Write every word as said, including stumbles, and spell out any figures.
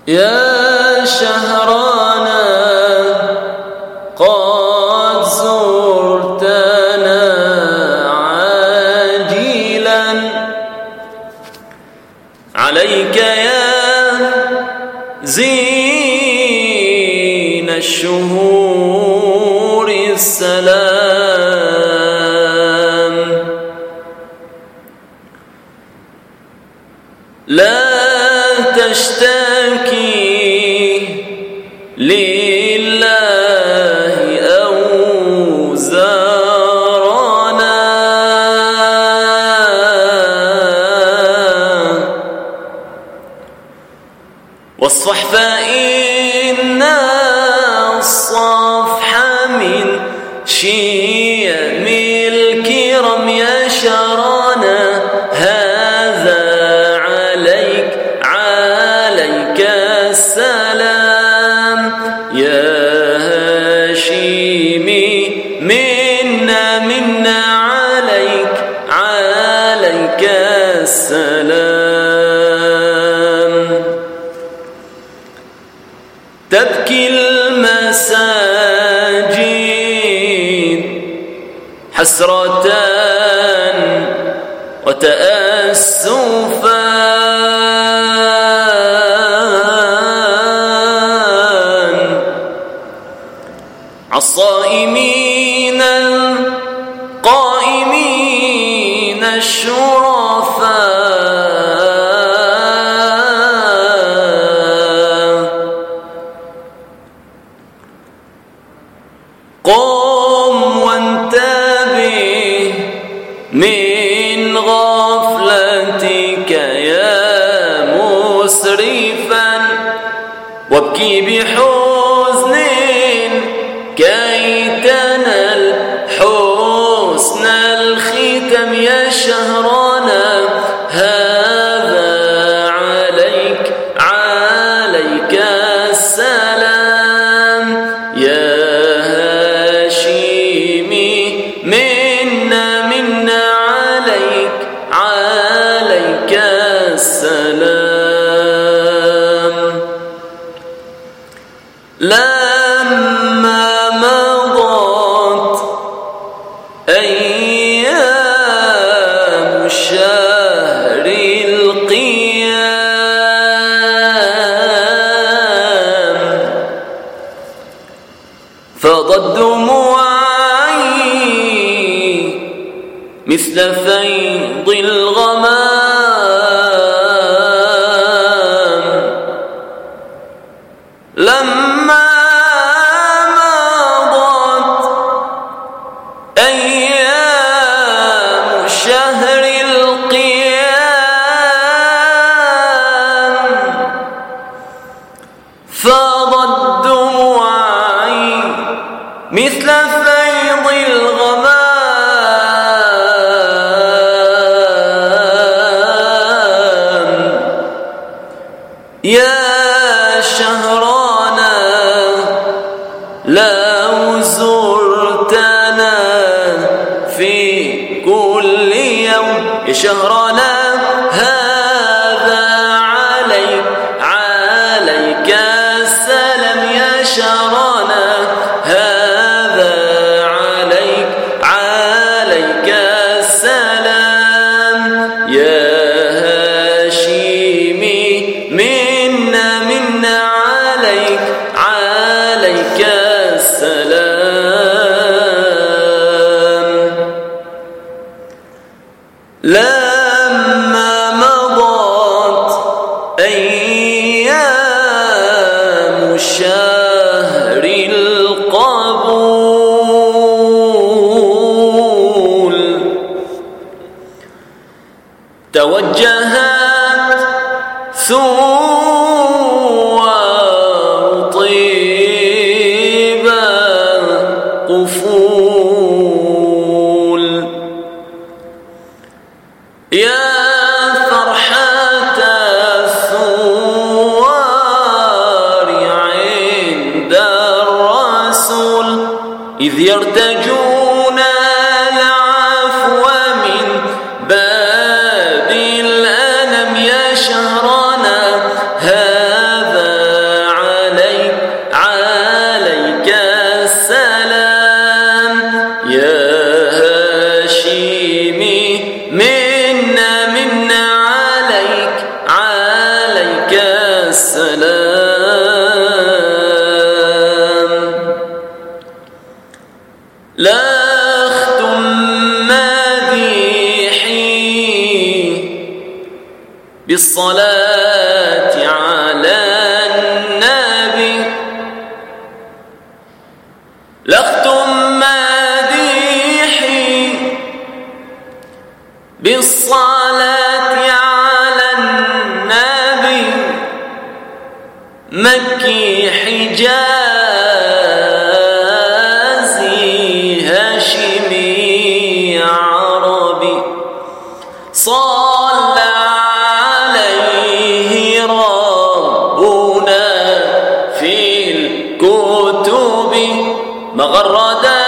يا شهرنا قد زرتنا عاجلا، عليك يا زين الشهور السلام. لا تشتكي لله أوزارنا، واصفح فإن الصفح من شيم الكرم يا شهرنا. هذا عليك عليك السلام يا هاشمي، منا منا عليك عليك السلام. تبكي المساجد حسرة وتأسفا، الصائمين القائمين الشرفاء. قم وانتبه من غفلتك يا مسرفا، وابكي بحزن كي تنل حسن الختم يا شهرنا. هذا عليك عليك السلام يا هاشمي، منا منا عليك عليك السلام. لما مضت أيام شهر القيام، فضت دموعي مثل فيض الغمام. لما مضت أيام شهر القيام، فضت دموعي مثل فيض الغمام. يا شهرنا لو زرتنا في كل يوم يا شهرنا. هذا عليك عليك السلام يا شهرنا. هذا عليك عليك السلام يا هاشمي، منا منا عليك عليك السلام. لما مضت أيام شهر القبول، توجهت ثوار طيبا قفول. يا فرحة الثوار عند الرسول، إذ يرتجون العفو من باب الألم يا شهرنا. هذا سلام. لا أختم مديحي بالصلاة على النبي، لا أختم مديحي بالصلاة على النبي، مكي حجازي هاشمي عربي، صلى عليه ربنا في الكتب مغردا